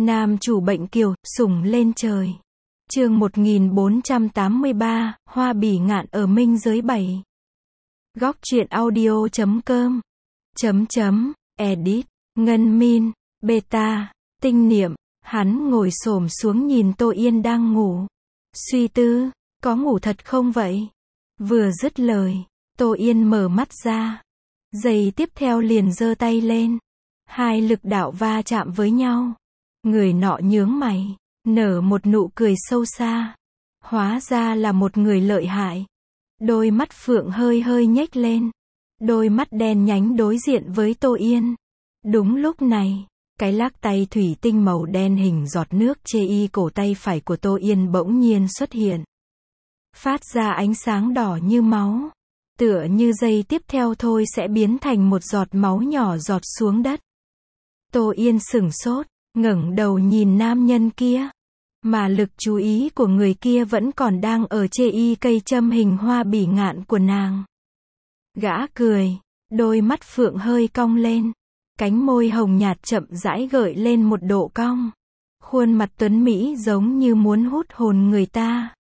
Nam chủ bệnh kiều, sủng lên trời. Chương 1483, Hoa bỉ ngạn ở minh giới 7. Góc truyện audio.com. Edit. Ngân min. Beta. Tinh niệm. Hắn ngồi xổm xuống nhìn Tô Yên đang ngủ. Suy tư, có ngủ thật không vậy? Vừa dứt lời, Tô Yên mở mắt ra. Giây tiếp theo liền giơ tay lên. Hai lực đạo va chạm với nhau. Người nọ nhướng mày, nở một nụ cười sâu xa. Hóa ra là một người lợi hại. Đôi mắt phượng hơi hơi nhếch lên. Đôi mắt đen nhánh đối diện với Tô Yên. Đúng lúc này, cái lắc tay thủy tinh màu đen hình giọt nước chê y cổ tay phải của Tô Yên bỗng nhiên xuất hiện. Phát ra ánh sáng đỏ như máu. Tựa như giây tiếp theo thôi sẽ biến thành một giọt máu nhỏ giọt xuống đất. Tô Yên sửng sốt, ngẩng đầu nhìn nam nhân kia. Mà lực chú ý của người kia vẫn còn đang ở chê y cây châm hình hoa bỉ ngạn của nàng. Gã cười, đôi mắt phượng hơi cong lên. Cánh môi hồng nhạt chậm rãi gợi lên một độ cong. Khuôn mặt tuấn mỹ giống như muốn hút hồn người ta.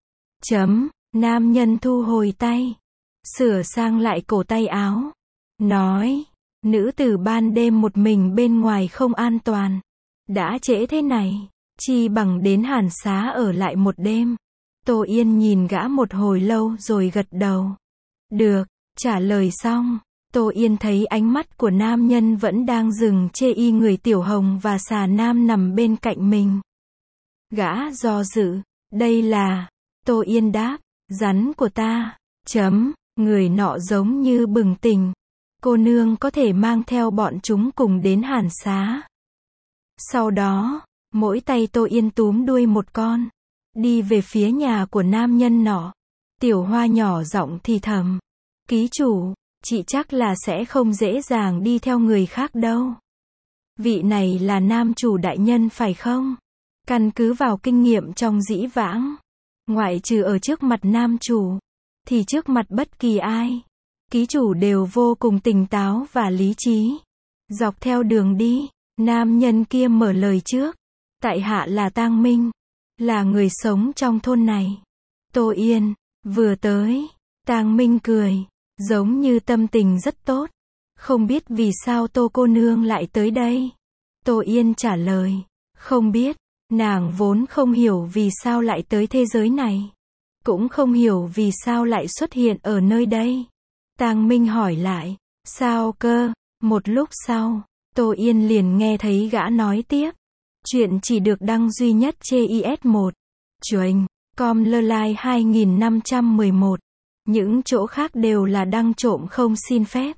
Nam nhân thu hồi tay. Sửa sang lại cổ tay áo. Nói, nữ tử ban đêm một mình bên ngoài không an toàn. Đã trễ thế này, chi bằng đến Hàn Xá ở lại một đêm. Tô Yên nhìn gã một hồi lâu rồi gật đầu. Được, trả lời xong. Tô Yên thấy ánh mắt của nam nhân vẫn đang dừng chê y người Tiểu Hồng và xà nam nằm bên cạnh mình. Gã do dự, đây là, Tô Yên đáp, rắn của ta. Người nọ giống như bừng tỉnh. Cô nương có thể mang theo bọn chúng cùng đến Hàn Xá. Sau đó, mỗi tay Tô Yên túm đuôi một con. Đi về phía nhà của nam nhân nọ. Tiểu Hoa nhỏ giọng thì thầm. Ký chủ, chị chắc là sẽ không dễ dàng đi theo người khác đâu. Vị này là nam chủ đại nhân phải không? Căn cứ vào kinh nghiệm trong dĩ vãng, ngoại trừ ở trước mặt nam chủ, thì trước mặt bất kỳ ai, ký chủ đều vô cùng tỉnh táo và lý trí. Dọc theo đường đi, nam nhân kia mở lời trước. Tại hạ là Tang Minh, là người sống trong thôn này. Tô Yên, vừa tới, Tang Minh cười, giống như tâm tình rất tốt. Không biết vì sao Tô cô nương lại tới đây? Tô Yên trả lời, không biết, nàng vốn không hiểu vì sao lại tới thế giới này. Cũng không hiểu vì sao lại xuất hiện ở nơi đây. Tang Minh hỏi lại, sao cơ? Một lúc sau, Tô Yên liền nghe thấy gã nói tiếp. Chuyện chỉ được đăng duy nhất trên IS1. Chuệnh, com lơ lai 2511. Những chỗ khác đều là đăng trộm không xin phép.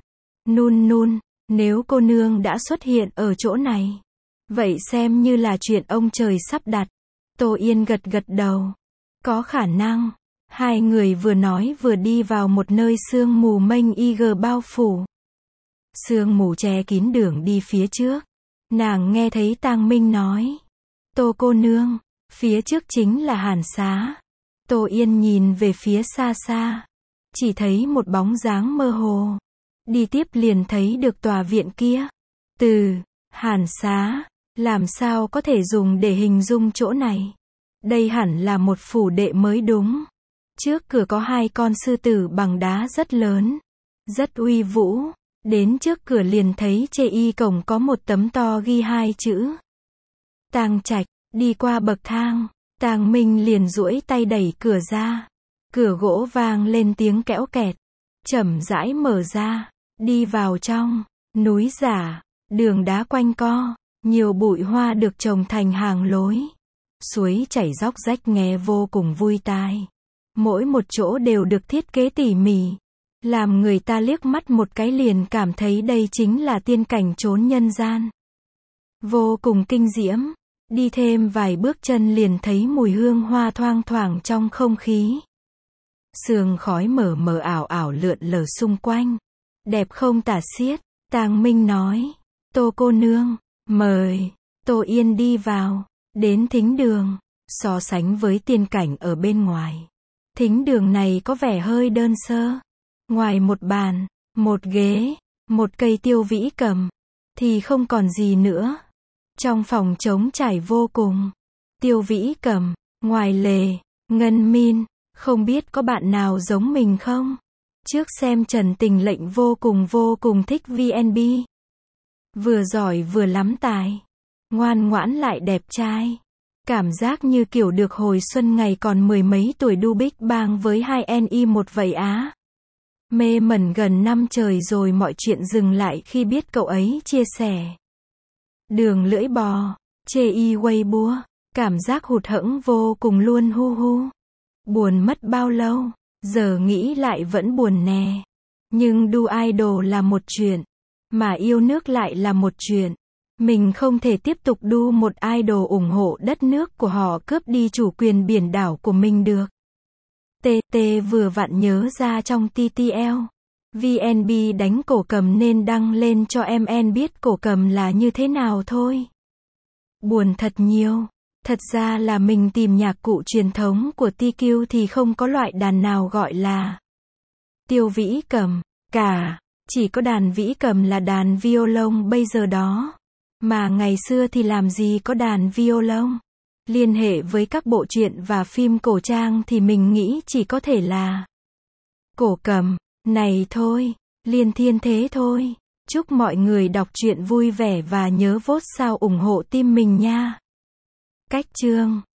Nếu cô nương đã xuất hiện ở chỗ này, vậy xem như là chuyện ông trời sắp đặt. Tô Yên gật gật đầu. Có khả năng. Hai người vừa nói vừa đi vào một nơi sương mù mênh bao phủ. Sương mù che kín đường đi phía trước. Nàng nghe thấy Tang Minh nói. Tô cô nương, phía trước chính là Hàn Xá. Tô Yên nhìn về phía xa xa. Chỉ thấy một bóng dáng mơ hồ. Đi tiếp liền thấy được tòa viện kia. Từ Hàn Xá, làm sao có thể dùng để hình dung chỗ này? Đây hẳn là một phủ đệ mới đúng. Trước cửa có hai con sư tử bằng đá rất lớn, rất uy vũ. Đến trước cửa liền thấy chê y cổng có một tấm to ghi hai chữ Tang Trạch. Đi qua bậc thang, Tang Minh liền duỗi tay đẩy cửa ra. Cửa gỗ vang lên tiếng kẽo kẹt, chậm rãi mở ra. Đi vào trong, núi giả, đường đá quanh co, nhiều bụi hoa được trồng thành hàng lối. Suối chảy róc rách nghe vô cùng vui tai. Mỗi một chỗ đều được thiết kế tỉ mỉ, làm người ta liếc mắt một cái liền cảm thấy đây chính là tiên cảnh chốn nhân gian. Vô cùng kinh diễm. Đi thêm vài bước chân liền thấy mùi hương hoa thoang thoảng trong không khí. Sương khói mờ mờ ảo ảo lượn lờ xung quanh. Đẹp không tả xiết. Tang Minh nói, Tô cô nương, mời. Tô Yên đi vào, đến thính đường. So sánh với tiên cảnh ở bên ngoài, thính đường này có vẻ hơi đơn sơ. Ngoài một bàn, một ghế, một cây tiêu vĩ cầm, thì không còn gì nữa. Trong phòng trống trải vô cùng. Tiêu Vĩ Cầm, ngoài lề, Ngân Min, không biết có bạn nào giống mình không? Trước xem Trần Tình Lệnh vô cùng thích VNB. Vừa giỏi vừa lắm tài. Ngoan ngoãn lại đẹp trai. Cảm giác như kiểu được hồi xuân ngày còn mười mấy tuổi đu Big Bang với 2NE1 vậy á. Mê mẩn gần năm trời rồi mọi chuyện dừng lại khi biết cậu ấy chia sẻ. Đường lưỡi bò, chê y Weibo, cảm giác hụt hẫng vô cùng luôn hu hu. Buồn mất bao lâu, giờ nghĩ lại vẫn buồn nè. Nhưng đu idol là một chuyện, mà yêu nước lại là một chuyện. Mình không thể tiếp tục đu một idol ủng hộ đất nước của họ cướp đi chủ quyền biển đảo của mình được. TT vừa vặn nhớ ra trong TTL. VNB đánh cổ cầm nên đăng lên cho MN biết cổ cầm là như thế nào thôi. Buồn thật nhiều. Thật ra là mình tìm nhạc cụ truyền thống của TQ thì không có loại đàn nào gọi là tiêu vĩ cầm cả. Chỉ có đàn vĩ cầm là đàn violon bây giờ đó. Mà ngày xưa thì làm gì có đàn violon. Liên hệ với các bộ truyện và phim cổ trang thì mình nghĩ chỉ có thể là cổ cầm này thôi. Liên thiên thế thôi. Chúc mọi người đọc truyện vui vẻ và nhớ vote sao ủng hộ team mình nha. Cách chương